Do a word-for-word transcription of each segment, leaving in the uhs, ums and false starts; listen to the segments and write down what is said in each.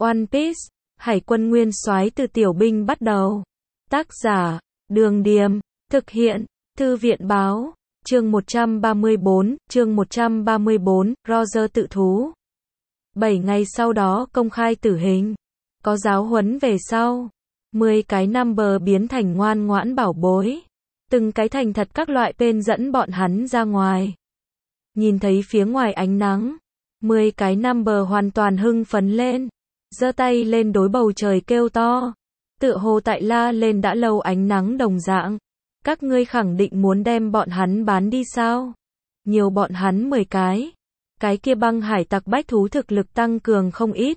One Piece, Hải quân nguyên soái từ tiểu binh bắt đầu. Tác giả, Đường Điềm, thực hiện, Thư viện báo, chương một trăm ba mươi bốn, chương một trăm ba mươi bốn, Roger tự thú. Bảy ngày sau đó công khai tử hình, có giáo huấn về sau. Mười cái number biến thành ngoan ngoãn bảo bối. Từng cái thành thật các loại tên dẫn bọn hắn ra ngoài. Nhìn thấy phía ngoài ánh nắng, mười cái number hoàn toàn hưng phấn lên, giơ tay lên đối bầu trời kêu to, tựa hồ tại la lên đã lâu ánh nắng đồng dạng. Các ngươi khẳng định muốn đem bọn hắn bán đi sao? Nhiều bọn hắn mười cái. Cái kia băng hải tặc bách thú thực lực tăng cường không ít.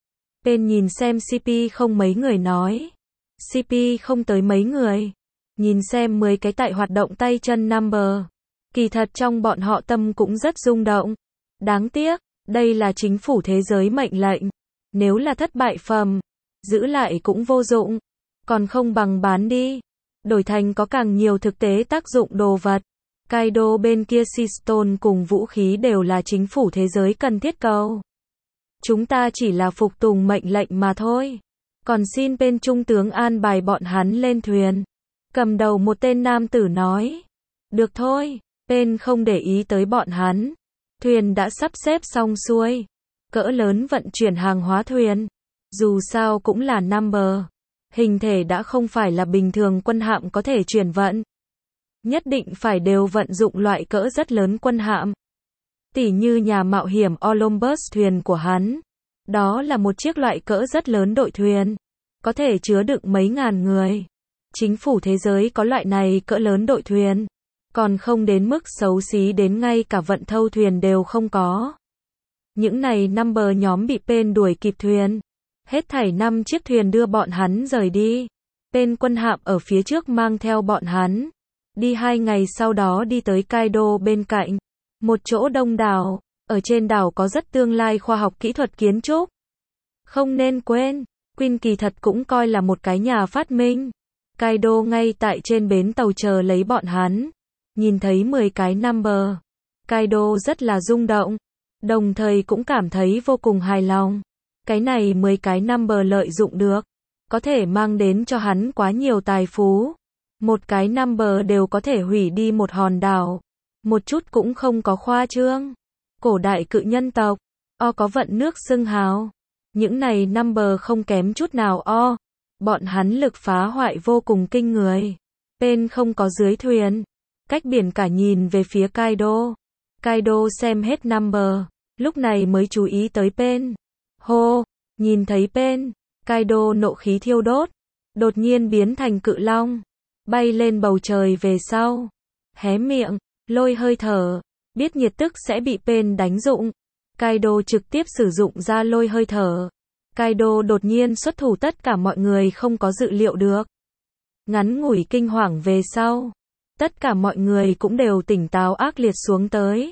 Bên nhìn xem xê pê không mấy người nói. xê pê không tới mấy người. Nhìn xem mười cái tại hoạt động tay chân number. Kỳ thật trong bọn họ tâm cũng rất rung động. Đáng tiếc, đây là chính phủ thế giới mệnh lệnh. Nếu là thất bại phẩm, giữ lại cũng vô dụng. Còn không bằng bán đi. Đổi thành có càng nhiều thực tế tác dụng đồ vật. Kaido bên kia Seastone cùng vũ khí đều là chính phủ thế giới cần thiết cầu. Chúng ta chỉ là phục tùng mệnh lệnh mà thôi. Còn xin bên trung tướng an bài bọn hắn lên thuyền. Cầm đầu một tên nam tử nói. Được thôi, bên không để ý tới bọn hắn. Thuyền đã sắp xếp xong xuôi. Cỡ lớn vận chuyển hàng hóa thuyền. Dù sao cũng là number. Hình thể đã không phải là bình thường quân hạm có thể chuyển vận. Nhất định phải đều vận dụng loại cỡ rất lớn quân hạm. Tỉ như nhà mạo hiểm Olympus thuyền của hắn. Đó là một chiếc loại cỡ rất lớn đội thuyền. Có thể chứa đựng mấy ngàn người. Chính phủ thế giới có loại này cỡ lớn đội thuyền. Còn không đến mức xấu xí đến ngay cả vận thâu thuyền đều không có. Những này number nhóm bị Pen đuổi kịp thuyền. Hết thảy năm chiếc thuyền đưa bọn hắn rời đi. Pen quân hạm ở phía trước mang theo bọn hắn. Đi hai ngày sau đó đi tới Kaido bên cạnh. Một chỗ đông đảo. Ở trên đảo có rất tương lai khoa học kỹ thuật kiến trúc. Không nên quên, Queen kỳ thật cũng coi là một cái nhà phát minh. Kaido ngay tại trên bến tàu chờ lấy bọn hắn. Nhìn thấy mười cái number. Kaido rất là rung động. Đồng thời cũng cảm thấy vô cùng hài lòng. Cái này mười cái number lợi dụng được. Có thể mang đến cho hắn quá nhiều tài phú. Một cái number đều có thể hủy đi một hòn đảo. Một chút cũng không có khoa trương. Cổ đại cự nhân tộc. O có vận nước xưng hào. Những này number không kém chút nào O. Bọn hắn lực phá hoại vô cùng kinh người. Pen không có dưới thuyền. Cách biển cả nhìn về phía Kaido. Kaido xem hết number. Lúc này mới chú ý tới Pen. Hô, nhìn thấy Pen. Kaido nộ khí thiêu đốt. Đột nhiên biến thành cự long. Bay lên bầu trời về sau. Hé miệng, lôi hơi thở. Biết nhiệt tức sẽ bị Pen đánh dụng. Kaido trực tiếp sử dụng ra lôi hơi thở. Kaido đột nhiên xuất thủ tất cả mọi người không có dự liệu được. Ngắn ngủi kinh hoàng về sau. Tất cả mọi người cũng đều tỉnh táo ác liệt xuống tới.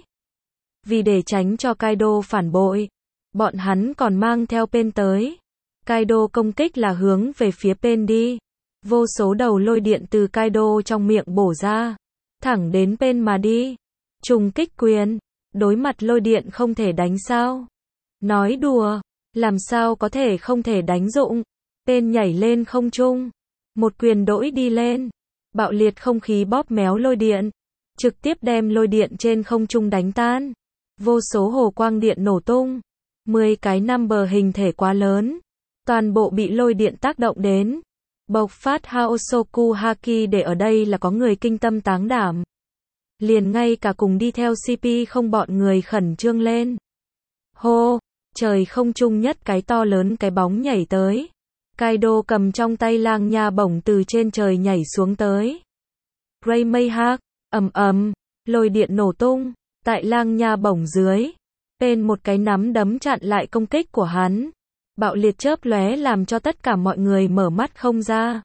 Vì để tránh cho Kaido phản bội. Bọn hắn còn mang theo Pen tới. Kaido công kích là hướng về phía Pen đi. Vô số đầu lôi điện từ Kaido trong miệng bổ ra. Thẳng đến Pen mà đi. Trùng kích quyền. Đối mặt lôi điện không thể đánh sao? Nói đùa. Làm sao có thể không thể đánh dụng? Pen nhảy lên không trung. Một quyền đỗi đi lên. Bạo liệt không khí bóp méo lôi điện. Trực tiếp đem lôi điện trên không trung đánh tan. Vô số hồ quang điện nổ tung. Mười cái number hình thể quá lớn. Toàn bộ bị lôi điện tác động đến. Bộc phát Haosoku Haki để ở đây là có người kinh tâm táng đảm. Liền ngay cả cùng đi theo xê pê không bọn người khẩn trương lên. Hô, trời không trung nhất cái to lớn cái bóng nhảy tới. Kaido cầm trong tay lang nha bổng từ trên trời nhảy xuống tới. Ray mây hạc, ầm ầm, lôi điện nổ tung, tại lang nha bổng dưới. Pen một cái nắm đấm chặn lại công kích của hắn. Bạo liệt chớp lóe làm cho tất cả mọi người mở mắt không ra.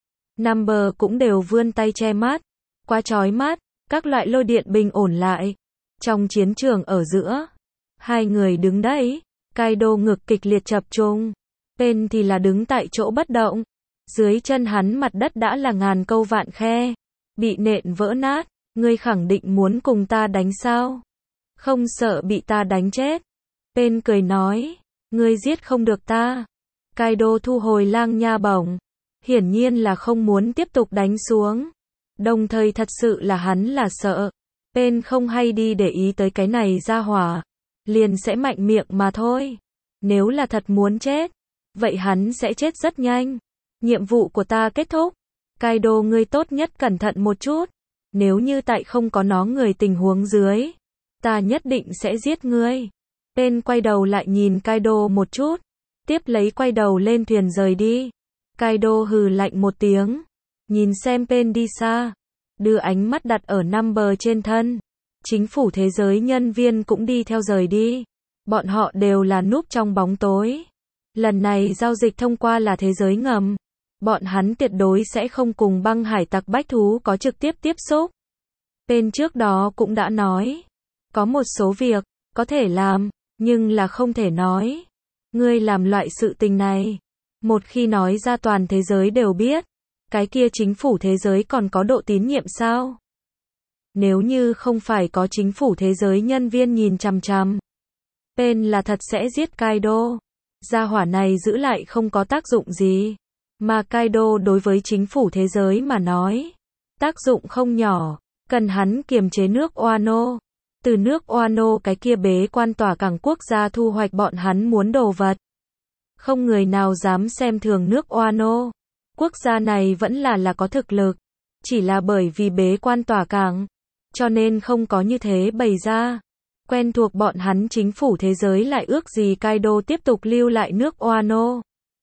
Number cũng đều vươn tay che mắt. Quá chói mắt, các loại lôi điện bình ổn lại. Trong chiến trường ở giữa, hai người đứng đấy. Kaido ngực kịch liệt chập trùng. Pen thì là đứng tại chỗ bất động. Dưới chân hắn mặt đất đã là ngàn câu vạn khe. Bị nện vỡ nát. Ngươi khẳng định muốn cùng ta đánh sao? Không sợ bị ta đánh chết. Pen cười nói. Ngươi giết không được ta. Kaido thu hồi lang nha bổng. Hiển nhiên là không muốn tiếp tục đánh xuống. Đồng thời thật sự là hắn là sợ. Pain không hay đi để ý tới cái này ra hỏa. Liền sẽ mạnh miệng mà thôi. Nếu là thật muốn chết. Vậy hắn sẽ chết rất nhanh. Nhiệm vụ của ta kết thúc. Kaido ngươi tốt nhất cẩn thận một chút. Nếu như tại không có nó người tình huống dưới. Ta nhất định sẽ giết ngươi. Pain quay đầu lại nhìn Kaido một chút. Tiếp lấy quay đầu lên thuyền rời đi. Kaido hừ lạnh một tiếng. Nhìn xem Pain đi xa. Đưa ánh mắt đặt ở number trên thân. Chính phủ thế giới nhân viên cũng đi theo rời đi. Bọn họ đều là núp trong bóng tối. Lần này giao dịch thông qua là thế giới ngầm. Bọn hắn tuyệt đối sẽ không cùng băng hải tặc bách thú có trực tiếp tiếp xúc. Pain trước đó cũng đã nói. Có một số việc, có thể làm, nhưng là không thể nói. Ngươi làm loại sự tình này. Một khi nói ra toàn thế giới đều biết. Cái kia chính phủ thế giới còn có độ tín nhiệm sao? Nếu như không phải có chính phủ thế giới nhân viên nhìn chằm chằm. Pain là thật sẽ giết Kaido. Gia hỏa này giữ lại không có tác dụng gì. Mà Kaido đối với chính phủ thế giới mà nói. Tác dụng không nhỏ. Cần hắn kiềm chế nước Wano. Từ nước Wano cái kia bế quan tỏa cảng quốc gia thu hoạch bọn hắn muốn đồ vật. Không người nào dám xem thường nước Wano. Quốc gia này vẫn là là có thực lực. Chỉ là bởi vì bế quan tỏa cảng. Cho nên không có như thế bày ra. Quen thuộc bọn hắn chính phủ thế giới lại ước gì Kaido tiếp tục lưu lại nước Wano.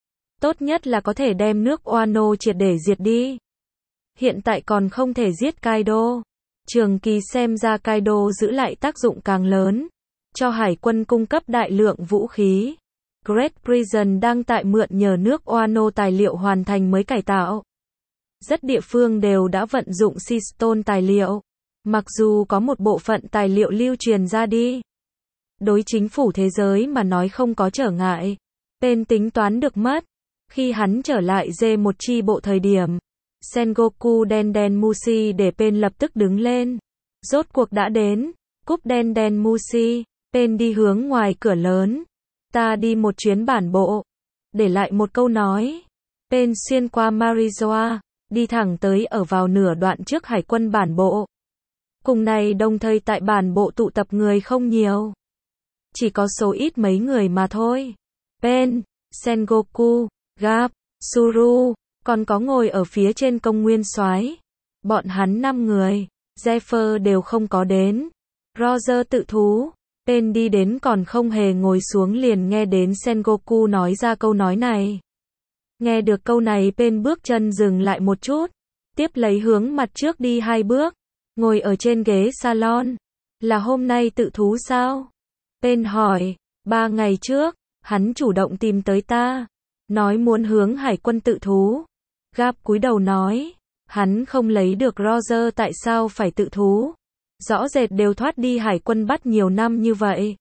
Tốt nhất là có thể đem nước Wano triệt để diệt đi. Hiện tại còn không thể giết Kaido. Trường kỳ xem ra Kaido giữ lại tác dụng càng lớn. Cho hải quân cung cấp đại lượng vũ khí. Great Prison đang tại mượn nhờ nước Wano tài liệu hoàn thành mới cải tạo. Rất địa phương đều đã vận dụng Seastone tài liệu. Mặc dù có một bộ phận tài liệu lưu truyền ra đi. Đối chính phủ thế giới mà nói không có trở ngại. Pain tính toán được mất. Khi hắn trở lại dê một chi bộ thời điểm. Sengoku đen đen Mushi để Pain lập tức đứng lên. Rốt cuộc đã đến. Cúp đen đen Mushi. Pain đi hướng ngoài cửa lớn. Ta đi một chuyến bản bộ. Để lại một câu nói. Pain xuyên qua Marizoa. Đi thẳng tới ở vào nửa đoạn trước hải quân bản bộ. Cùng này đồng thời tại bản bộ tụ tập người không nhiều. Chỉ có số ít mấy người mà thôi. Pain, Sengoku, Garp, Suru, còn có ngồi ở phía trên công nguyên soái. Bọn hắn năm người, Zephyr đều không có đến. Roger tự thú. Pain đi đến còn không hề ngồi xuống liền nghe đến Sengoku nói ra câu nói này. Nghe được câu này Pain bước chân dừng lại một chút. Tiếp lấy hướng mặt trước đi hai bước. Ngồi ở trên ghế salon. Là hôm nay tự thú sao? Pain hỏi. Ba ngày trước, hắn chủ động tìm tới ta. Nói muốn hướng hải quân tự thú. Garp cúi đầu nói. Hắn không lấy được Roger tại sao phải tự thú? Rõ rệt đều thoát đi hải quân bắt nhiều năm như vậy.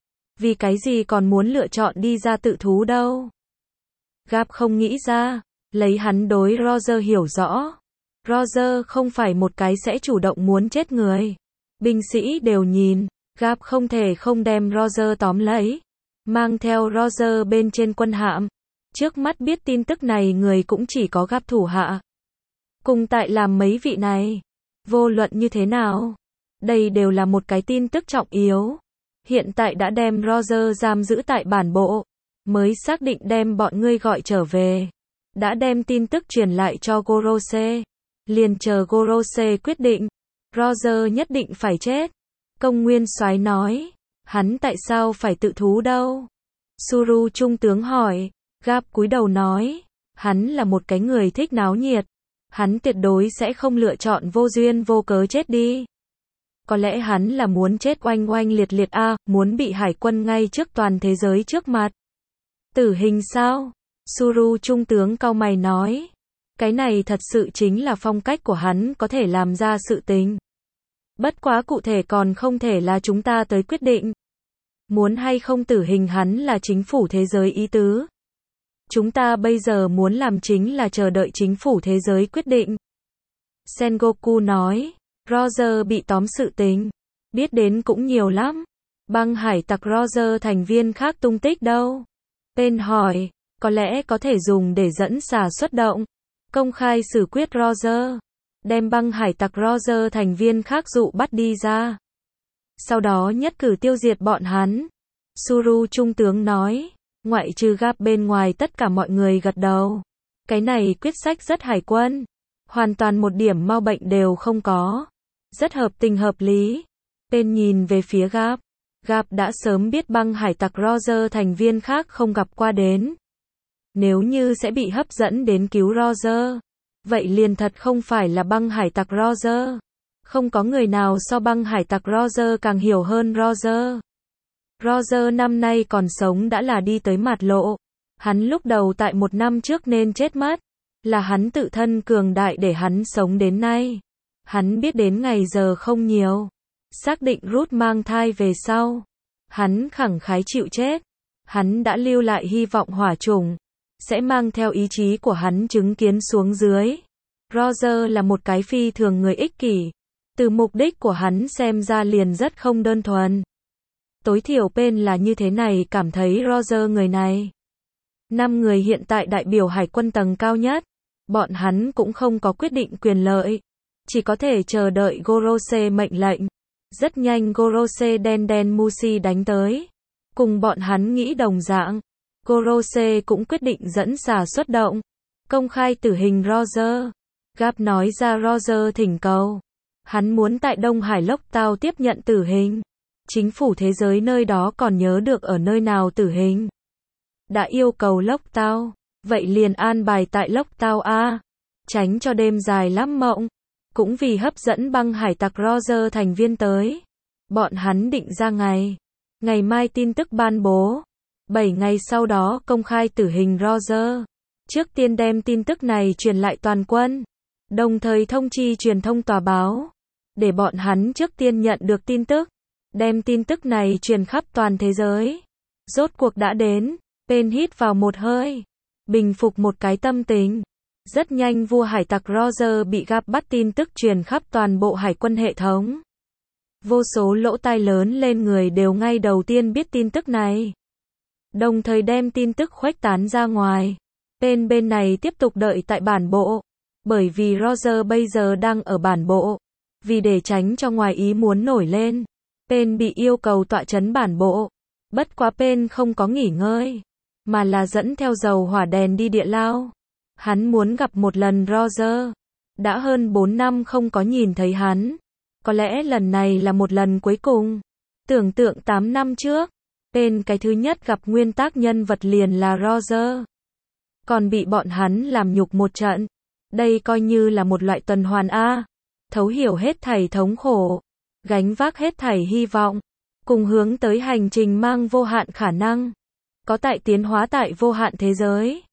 Vì cái gì còn muốn lựa chọn đi ra tự thú đâu? Garp không nghĩ ra. Lấy hắn đối Roger hiểu rõ. Roger không phải một cái sẽ chủ động muốn chết người. Binh sĩ đều nhìn. Garp không thể không đem Roger tóm lấy. Mang theo Roger bên trên quân hạm. Trước mắt biết tin tức này người cũng chỉ có Garp thủ hạ. Cùng tại làm mấy vị này. Vô luận như thế nào. Đây đều là một cái tin tức trọng yếu. Hiện tại đã đem Roger giam giữ tại bản bộ. Mới xác định đem bọn ngươi gọi trở về. Đã đem tin tức truyền lại cho Gorose. Liền chờ Gorose quyết định. Roger nhất định phải chết. Công nguyên soái nói. Hắn tại sao phải tự thú đâu? Suru trung tướng hỏi. Garp cúi đầu nói. Hắn là một cái người thích náo nhiệt. Hắn tuyệt đối sẽ không lựa chọn vô duyên vô cớ chết đi. Có lẽ hắn là muốn chết oanh oanh liệt liệt a, à, muốn bị hải quân ngay trước toàn thế giới trước mặt. Tử hình sao? Suru trung tướng cau mày nói. Cái này thật sự chính là phong cách của hắn có thể làm ra sự tình. Bất quá cụ thể còn không thể là chúng ta tới quyết định. Muốn hay không tử hình hắn là chính phủ thế giới ý tứ. Chúng ta bây giờ muốn làm chính là chờ đợi chính phủ thế giới quyết định. Sengoku nói. Roger bị tóm sự tình. Biết đến cũng nhiều lắm. Băng hải tặc Roger thành viên khác tung tích đâu? Pain hỏi. có lẽ có thể dùng để dẫn xà xuất động, công khai xử quyết Roger, đem băng hải tặc Roger thành viên khác dụ bắt đi ra. Sau đó nhất cử tiêu diệt bọn hắn. Suru trung tướng nói, ngoại trừ Garp bên ngoài tất cả mọi người gật đầu. Cái này quyết sách rất hải quân. Hoàn toàn một điểm mau bệnh đều không có. Rất hợp tình hợp lý. Tên nhìn về phía Garp. Garp đã sớm biết băng hải tặc Roger thành viên khác không gặp qua đến. Nếu như sẽ bị hấp dẫn đến cứu Roger, vậy liền thật không phải là băng hải tặc Roger. Không có người nào so băng hải tặc Roger càng hiểu hơn Roger. Roger năm nay còn sống đã là đi tới mặt lộ. Hắn lúc đầu tại một năm trước nên chết mất. Là hắn tự thân cường đại để hắn sống đến nay. Hắn biết đến ngày giờ không nhiều. Xác định Ruth mang thai về sau. Hắn khẳng khái chịu chết. Hắn đã lưu lại hy vọng hỏa chủng. Sẽ mang theo ý chí của hắn chứng kiến xuống dưới. Roger là một cái phi thường người ích kỷ. Từ mục đích của hắn xem ra liền rất không đơn thuần. Tối thiểu Pen là như thế này cảm thấy Roger người này. Năm người hiện tại đại biểu hải quân tầng cao nhất. Bọn hắn cũng không có quyết định quyền lợi. Chỉ có thể chờ đợi Gorose mệnh lệnh. Rất nhanh Gorose đen đen Musi đánh tới. Cùng bọn hắn nghĩ đồng dạng. Gorose cũng quyết định dẫn xà xuất động. Công khai tử hình Roger. Garp nói ra Roger thỉnh cầu. Hắn muốn tại Đông Hải Lốc Tao tiếp nhận tử hình. Chính phủ thế giới nơi đó còn nhớ được ở nơi nào tử hình. Đã yêu cầu Lốc Tao. Vậy liền an bài tại Lốc Tao A. Tránh cho đêm dài lắm mộng. Cũng vì hấp dẫn băng hải tặc Roger thành viên tới. Bọn hắn định ra ngày. Ngày mai tin tức ban bố. bảy ngày sau đó công khai tử hình Roger. Trước tiên đem tin tức này truyền lại toàn quân. Đồng thời thông chi truyền thông tòa báo. Để bọn hắn trước tiên nhận được tin tức. Đem tin tức này truyền khắp toàn thế giới. Rốt cuộc đã đến. Pen hít vào một hơi. Bình phục một cái tâm tình. Rất nhanh vua hải tặc Roger bị Garp bắt tin tức truyền khắp toàn bộ hải quân hệ thống. Vô số lỗ tai lớn lên người đều ngay đầu tiên biết tin tức này. Đồng thời đem tin tức khuếch tán ra ngoài. Pen bên này tiếp tục đợi tại bản bộ. Bởi vì Roger bây giờ đang ở bản bộ. Vì để tránh cho ngoài ý muốn nổi lên. Pen bị yêu cầu tọa trấn bản bộ. Bất quá Pen không có nghỉ ngơi. Mà là dẫn theo dầu hỏa đèn đi địa lao. Hắn muốn gặp một lần Roger. Đã hơn bốn năm không có nhìn thấy hắn. Có lẽ lần này là một lần cuối cùng. Tưởng tượng tám năm trước. Pen cái thứ nhất gặp nguyên tác nhân vật liền là Roger. Còn bị bọn hắn làm nhục một trận. Đây coi như là một loại tuần hoàn A. Thấu hiểu hết thảy thống khổ. Gánh vác hết thảy hy vọng. Cùng hướng tới hành trình mang vô hạn khả năng. Có tại tiến hóa tại vô hạn thế giới.